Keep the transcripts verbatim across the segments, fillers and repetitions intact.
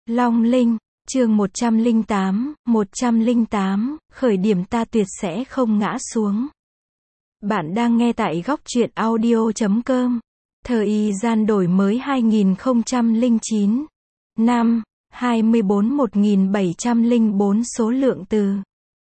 Long Linh, chương một trăm lẻ tám, một trăm lẻ tám, khởi điểm ta tuyệt sẽ không ngã xuống. Bạn đang nghe tại góc truyện audio chấm com. Thời gian đổi mới hai nghìn không trăm lẻ chín. Năm, hai mươi bốn một nghìn bảy trăm lẻ bốn số lượng từ.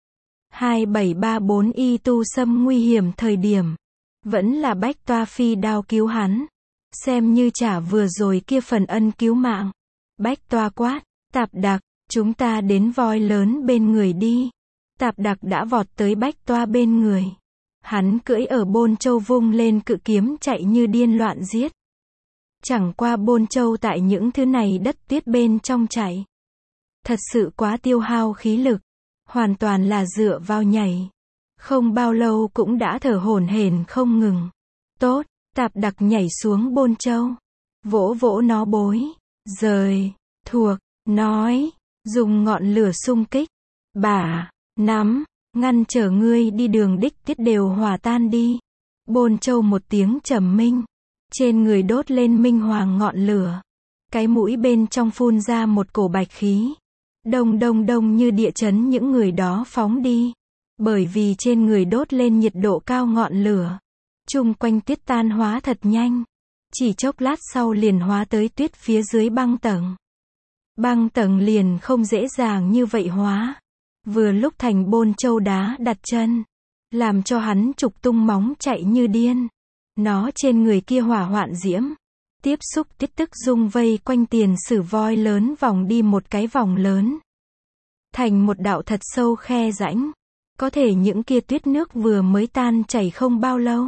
hai bảy ba bốn y tu xâm nguy hiểm thời điểm. Vẫn là Bách Toa phi đao cứu hắn. Xem như trả vừa rồi kia phần ân cứu mạng. Bách Toa quát, Tạp Đặc, chúng ta đến voi lớn bên người đi. Tạp Đặc đã vọt tới Bách Toa bên người. Hắn cưỡi ở Bôn Châu vung lên cự kiếm chạy như điên loạn giết. Chẳng qua Bôn Châu tại những thứ này đất tuyết bên trong chạy. Thật sự quá tiêu hao khí lực. Hoàn toàn là dựa vào nhảy. Không bao lâu cũng đã thở hổn hển không ngừng. Tốt, Tạp Đặc nhảy xuống Bôn Châu. Vỗ vỗ nó bối. Rời, thuộc, nói, dùng ngọn lửa xung kích. Bả, nắm, ngăn trở ngươi đi đường đích tiết đều hòa tan đi. Bôn Châu một tiếng trầm minh. Trên người đốt lên minh hoàng ngọn lửa. Cái mũi bên trong phun ra một cổ bạch khí. Đông đông đông như địa chấn những người đó phóng đi. Bởi vì trên người đốt lên nhiệt độ cao ngọn lửa. Chung quanh tuyết tan hóa thật nhanh. Chỉ chốc lát sau liền hóa tới tuyết phía dưới băng tầng. Băng tầng liền không dễ dàng như vậy hóa. Vừa lúc thành Bôn Châu đá đặt chân. Làm cho hắn trục tung móng chạy như điên. Nó trên người kia hỏa hoạn diễm. Tiếp xúc tiết tức dung vây quanh tiền sử voi lớn vòng đi một cái vòng lớn. Thành một đạo thật sâu khe rãnh. Có thể những kia tuyết nước vừa mới tan chảy không bao lâu.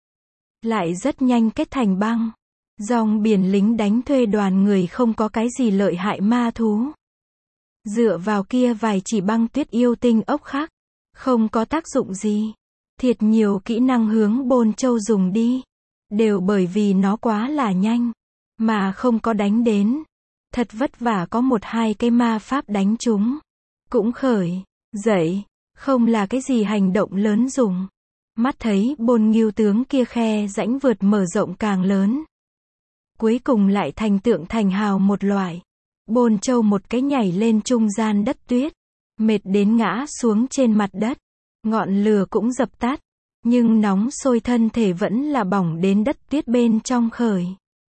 Lại rất nhanh kết thành băng. Dòng biển lính đánh thuê đoàn người không có cái gì lợi hại ma thú. Dựa vào kia vài chỉ băng tuyết yêu tinh ốc khác. Không có tác dụng gì. Thiệt nhiều kỹ năng hướng Bôn Châu dùng đi. Đều bởi vì nó quá là nhanh. Mà không có đánh đến. Thật vất vả có một hai cái ma pháp đánh chúng. Cũng khởi, dậy. Không là cái gì hành động lớn dùng. Mắt thấy Bôn Ngưu tướng kia khe rãnh vượt mở rộng càng lớn. Cuối cùng lại thành tượng thành hào một loại. Bôn Châu một cái nhảy lên trung gian đất tuyết. Mệt đến ngã xuống trên mặt đất. Ngọn lửa cũng dập tắt. Nhưng nóng sôi thân thể vẫn là bỏng đến đất tuyết bên trong khởi.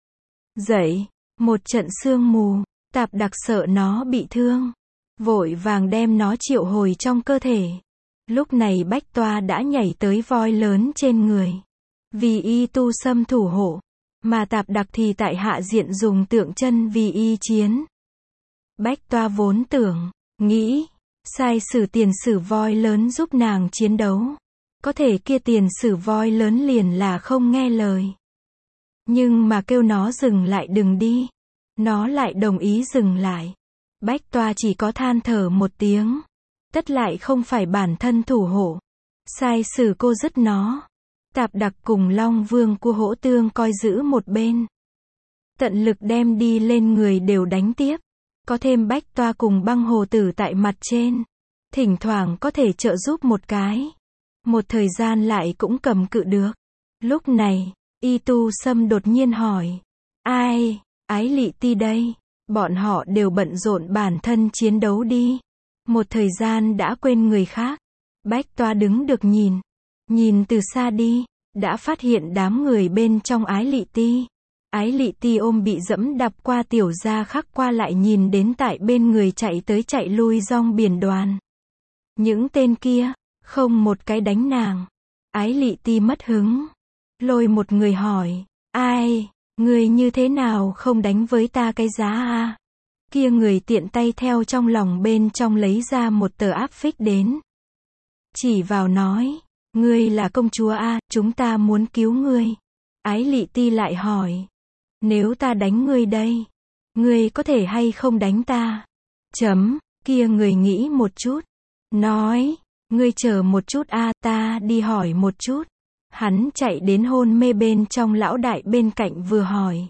Dậy, một trận sương mù. Tạp Đặc sợ nó bị thương. Vội vàng đem nó triệu hồi trong cơ thể. Lúc này Bách Toa đã nhảy tới voi lớn trên người. Vì y tu xâm thủ hộ. Mà Tạp Đặc thì tại hạ diện dùng tượng chân vì y chiến. Bách Toa vốn tưởng, nghĩ, sai sử tiền sử voi lớn giúp nàng chiến đấu. Có thể kia tiền sử voi lớn liền là không nghe lời. Nhưng mà kêu nó dừng lại đừng đi. Nó lại đồng ý dừng lại. Bách Toa chỉ có than thở một tiếng. Tất lại không phải bản thân thủ hộ. Sai sử cô dứt nó. Tạp Đặc cùng Long Vương của hỗ tương coi giữ một bên. Tận lực đem đi lên người đều đánh tiếp. Có thêm Bách Toa cùng băng hồ tử tại mặt trên. Thỉnh thoảng có thể trợ giúp một cái. Một thời gian lại cũng cầm cự được. Lúc này, y tu xâm đột nhiên hỏi. Ai, Ái Lị Ti đây? Bọn họ đều bận rộn bản thân chiến đấu đi. Một thời gian đã quên người khác. Bách Toa đứng được nhìn. Nhìn từ xa đi. Đã phát hiện đám người bên trong Ái Lị Ti. Ái Lị Ti ôm bị dẫm đạp qua tiểu gia khắc qua lại nhìn đến tại bên người chạy tới chạy lui dòng biển đoàn. Những tên kia, không một cái đánh nàng. Ái Lị Ti mất hứng. Lôi một người hỏi. Ai, người như thế nào không đánh với ta cái giá a? Kia người tiện tay theo trong lòng bên trong lấy ra một tờ áp phích đến. Chỉ vào nói. Ngươi là công chúa a, chúng ta muốn cứu ngươi. Ái Lị Ti lại hỏi. Nếu ta đánh ngươi đây, ngươi có thể hay không đánh ta? Chấm, kia người nghĩ một chút. Nói, ngươi chờ một chút a, ta đi hỏi một chút. Hắn chạy đến hôn mê bên trong lão đại bên cạnh vừa hỏi.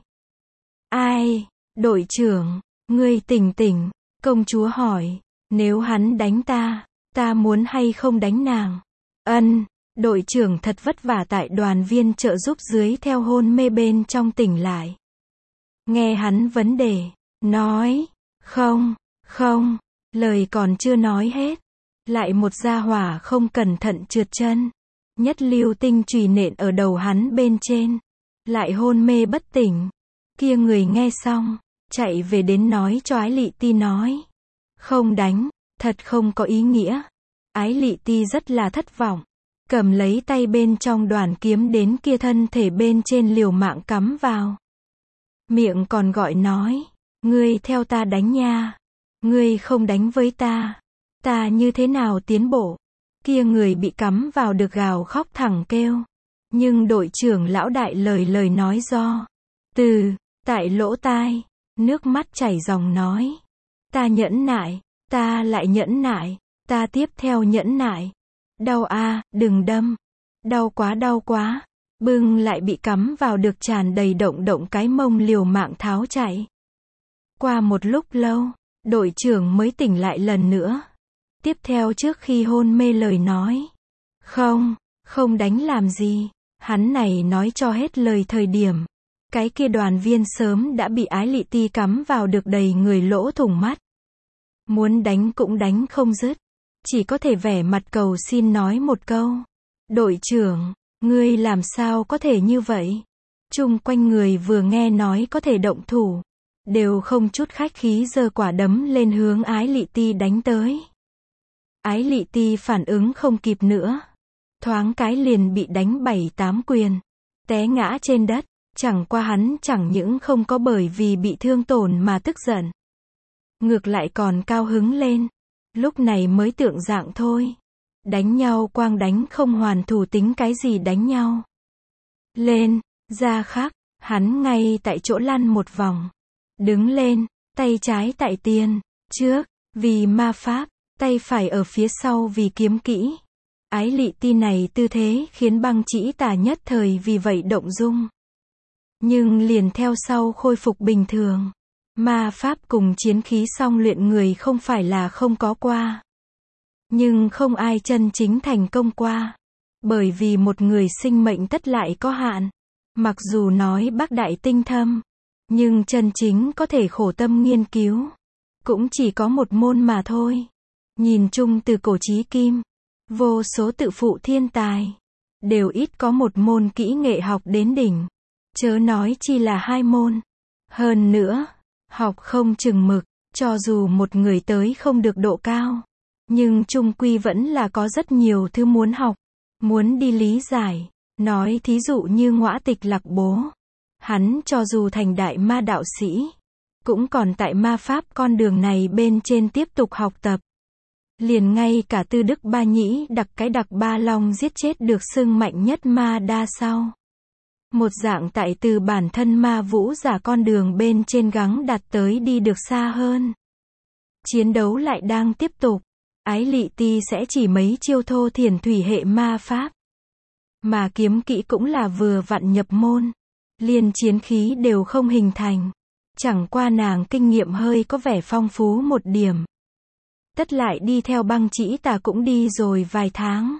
Ai, đội trưởng, ngươi tỉnh tỉnh. Công chúa hỏi, nếu hắn đánh ta, ta muốn hay không đánh nàng? Ân. Đội trưởng thật vất vả tại đoàn viên trợ giúp dưới theo hôn mê bên trong tỉnh lại. Nghe hắn vấn đề, nói, Không, không, lời còn chưa nói hết. Lại một gia hỏa không cẩn thận trượt chân. Nhất lưu tinh chùy nện ở đầu hắn bên trên. Lại hôn mê bất tỉnh. Kia người nghe xong, chạy về đến nói cho Ái Lị Ti nói. Không đánh, thật không có ý nghĩa. Ái Lị Ti rất là thất vọng. Cầm lấy tay bên trong đoàn kiếm đến kia thân thể bên trên liều mạng cắm vào. Miệng còn gọi nói. Ngươi theo ta đánh nha. Ngươi không đánh với ta. Ta như thế nào tiến bộ. Kia người bị cắm vào được gào khóc thẳng kêu. Nhưng đội trưởng lão đại lời lời nói do. Từ, tại lỗ tai. Nước mắt chảy ròng nói. Ta nhẫn nại. Ta lại nhẫn nại. Ta tiếp theo nhẫn nại. Đau a, đừng đâm. Đau quá đau quá. Bưng lại bị cắm vào được tràn đầy động động cái mông liều mạng tháo chạy. Qua một lúc lâu, đội trưởng mới tỉnh lại lần nữa. Tiếp theo trước khi hôn mê lời nói. Không, không đánh làm gì. Hắn này nói cho hết lời thời điểm. Cái kia đoàn viên sớm đã bị Ái Lị Ti cắm vào được đầy người lỗ thủng mắt. Muốn đánh cũng đánh không dứt. Chỉ có thể vẻ mặt cầu xin nói một câu. Đội trưởng, ngươi làm sao có thể như vậy? Chung quanh người vừa nghe nói có thể động thủ. Đều không chút khách khí giơ quả đấm lên hướng Ái Lị Ti đánh tới. Ái Lị Ti phản ứng không kịp nữa. Thoáng cái liền bị đánh bảy tám quyền. Té ngã trên đất. Chẳng qua hắn chẳng những không có bởi vì bị thương tổn mà tức giận. Ngược lại còn cao hứng lên. Lúc này mới tượng dạng thôi. Đánh nhau quang đánh không hoàn thủ tính cái gì đánh nhau. Lên, ra khắc, hắn ngay tại chỗ lăn một vòng. Đứng lên, tay trái tại tiền, trước, vì ma pháp, tay phải ở phía sau vì kiếm kỹ. Ái Lị Ti này tư thế khiến Băng Chỉ Tà nhất thời vì vậy động dung. Nhưng liền theo sau khôi phục bình thường. Ma pháp cùng chiến khí song luyện người không phải là không có qua. Nhưng không ai chân chính thành công qua. Bởi vì một người sinh mệnh tất lại có hạn. Mặc dù nói bác đại tinh thâm. Nhưng chân chính có thể khổ tâm nghiên cứu. Cũng chỉ có một môn mà thôi. Nhìn chung từ cổ chí kim. Vô số tự phụ thiên tài. Đều ít có một môn kỹ nghệ học đến đỉnh. Chớ nói chi là hai môn. Hơn nữa, học không chừng mực, cho dù một người tới không được độ cao. Nhưng chung quy vẫn là có rất nhiều thứ muốn học, muốn đi lý giải. Nói thí dụ như Ngõa Tịch Lạc Bố. Hắn cho dù thành đại ma đạo sĩ, cũng còn tại ma pháp con đường này bên trên tiếp tục học tập. Liền ngay cả Tư Đức Ba Nhĩ đặc cái đặc ba long giết chết được xưng mạnh nhất ma đa sau. Một dạng tại từ bản thân ma vũ giả con đường bên trên gắng đạt tới đi được xa hơn. Chiến đấu lại đang tiếp tục. Ái Lị Ti sẽ chỉ mấy chiêu thô thiển thủy hệ ma pháp. Mà kiếm kỹ cũng là vừa vặn nhập môn. Liên chiến khí đều không hình thành. Chẳng qua nàng kinh nghiệm hơi có vẻ phong phú một điểm. Tất lại đi theo Băng Chỉ Tà cũng đi rồi vài tháng.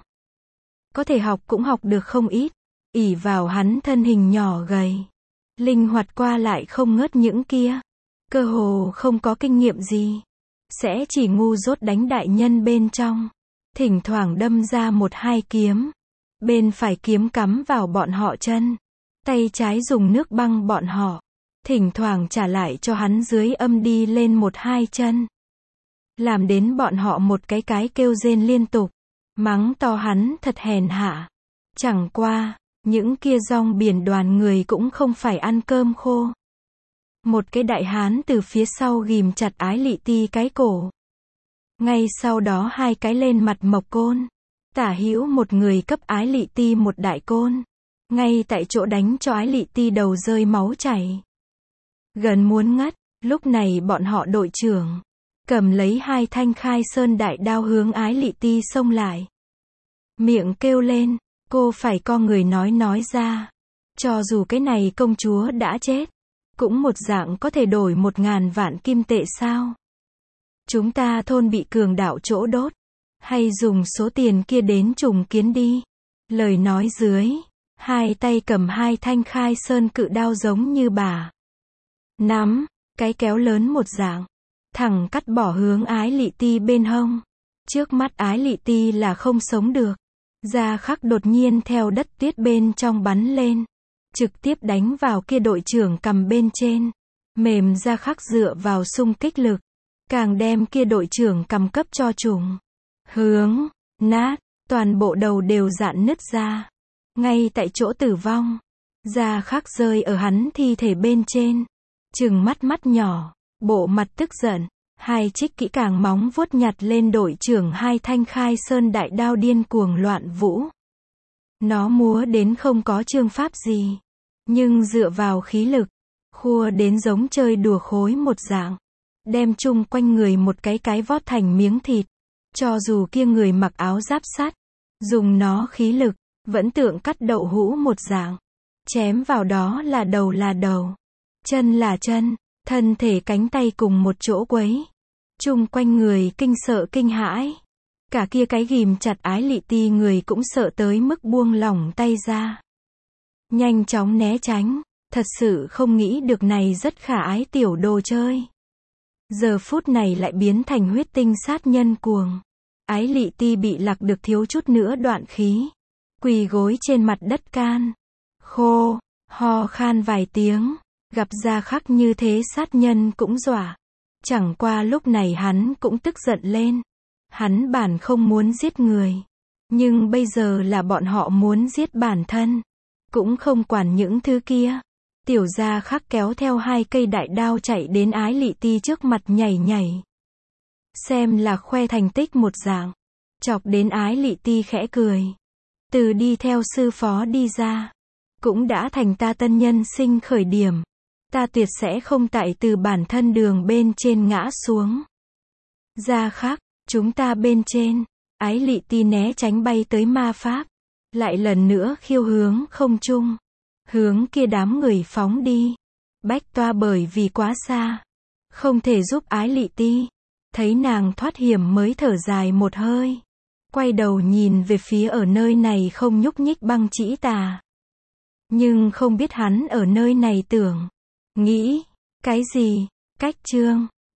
Có thể học cũng học được không ít. Ỷ vào hắn thân hình nhỏ gầy. Linh hoạt qua lại không ngớt những kia. Cơ hồ không có kinh nghiệm gì. Sẽ chỉ ngu dốt đánh đại nhân bên trong. Thỉnh thoảng đâm ra một hai kiếm. Bên phải kiếm cắm vào bọn họ chân. Tay trái dùng nước băng bọn họ. Thỉnh thoảng trả lại cho hắn dưới âm đi lên một hai chân. Làm đến bọn họ một cái cái kêu rên liên tục. Mắng to hắn thật hèn hạ. Chẳng qua, những kia rong biển đoàn người cũng không phải ăn cơm khô. Một cái đại hán từ phía sau ghìm chặt Ái Lị Ti cái cổ. Ngay sau đó hai cái lên mặt mộc côn. Tả hữu một người cấp Ái Lị Ti một đại côn. Ngay tại chỗ đánh cho Ái Lị Ti đầu rơi máu chảy. Gần muốn ngất, lúc này bọn họ đội trưởng. Cầm lấy hai thanh khai sơn đại đao hướng Ái Lị Ti xông lại. Miệng kêu lên, cô phải co người nói nói ra. Cho dù cái này công chúa đã chết. Cũng một dạng có thể đổi một ngàn vạn kim tệ sao? Chúng ta thôn bị cường đạo chỗ đốt. Hay dùng số tiền kia đến trùng kiến đi. Lời nói dưới. Hai tay cầm hai thanh khai sơn cự đao giống như bà. Nắm, cái kéo lớn một dạng. thẳng cắt bỏ hướng Ái Lị Ti bên hông. Trước mắt Ái Lị Ti là không sống được. Gia Khắc đột nhiên theo đất tuyết bên trong bắn lên, trực tiếp đánh vào kia đội trưởng cầm bên trên. Mềm Gia Khắc dựa vào xung kích lực, càng đem kia đội trưởng cầm cấp cho trùng. Hướng, nát, toàn bộ đầu đều rạn nứt ra. Ngay tại chỗ tử vong. Gia Khắc rơi ở hắn thi thể bên trên. Trừng mắt mắt nhỏ, bộ mặt tức giận. Hai trích kỹ càng móng vuốt nhặt lên đội trưởng hai thanh khai sơn đại đao điên cuồng loạn vũ. Nó múa đến không có chương pháp gì. Nhưng dựa vào khí lực, khua đến giống chơi đùa khối một dạng. Đem chung quanh người một cái cái vót thành miếng thịt. Cho dù kia người mặc áo giáp sắt, dùng nó khí lực, vẫn tượng cắt đậu hũ một dạng. Chém vào đó là đầu là đầu, chân là chân, thân thể cánh tay cùng một chỗ quấy. Chung quanh người kinh sợ kinh hãi. Cả kia cái ghìm chặt Ái Lị Ti người cũng sợ tới mức buông lỏng tay ra. Nhanh chóng né tránh, thật sự không nghĩ được này rất khả ái tiểu đồ chơi. Giờ phút này lại biến thành huyết tinh sát nhân cuồng. Ái Lị Ti bị lạc được thiếu chút nữa đoạn khí. Quỳ gối trên mặt đất can. Khô, ho khan vài tiếng. Gặp Gia Khắc như thế sát nhân cũng dọa. Chẳng qua lúc này hắn cũng tức giận lên. Hắn bản không muốn giết người. Nhưng bây giờ là bọn họ muốn giết bản thân. Cũng không quản những thứ kia. Tiểu Gia Khắc kéo theo hai cây đại đao chạy đến Ái Lị Ti trước mặt nhảy nhảy. Xem là khoe thành tích một dạng. Chọc đến Ái Lị Ti khẽ cười. Từ đi theo sư phó đi ra. Cũng đã thành ta tân nhân sinh khởi điểm. Ta tuyệt sẽ không tại từ bản thân đường bên trên ngã xuống. Gia Khắc, chúng ta bên trên. Ái Lị Ti né tránh bay tới ma pháp. Lại lần nữa khiêu hướng không trung. Hướng kia đám người phóng đi. Bách Toa bởi vì quá xa, không thể giúp Ái Lị Ti. Thấy nàng thoát hiểm mới thở dài một hơi. Quay đầu nhìn về phía ở nơi này không nhúc nhích Băng Chỉ Tà. Nhưng không biết hắn ở nơi này tưởng, nghĩ, cái gì, cách chương.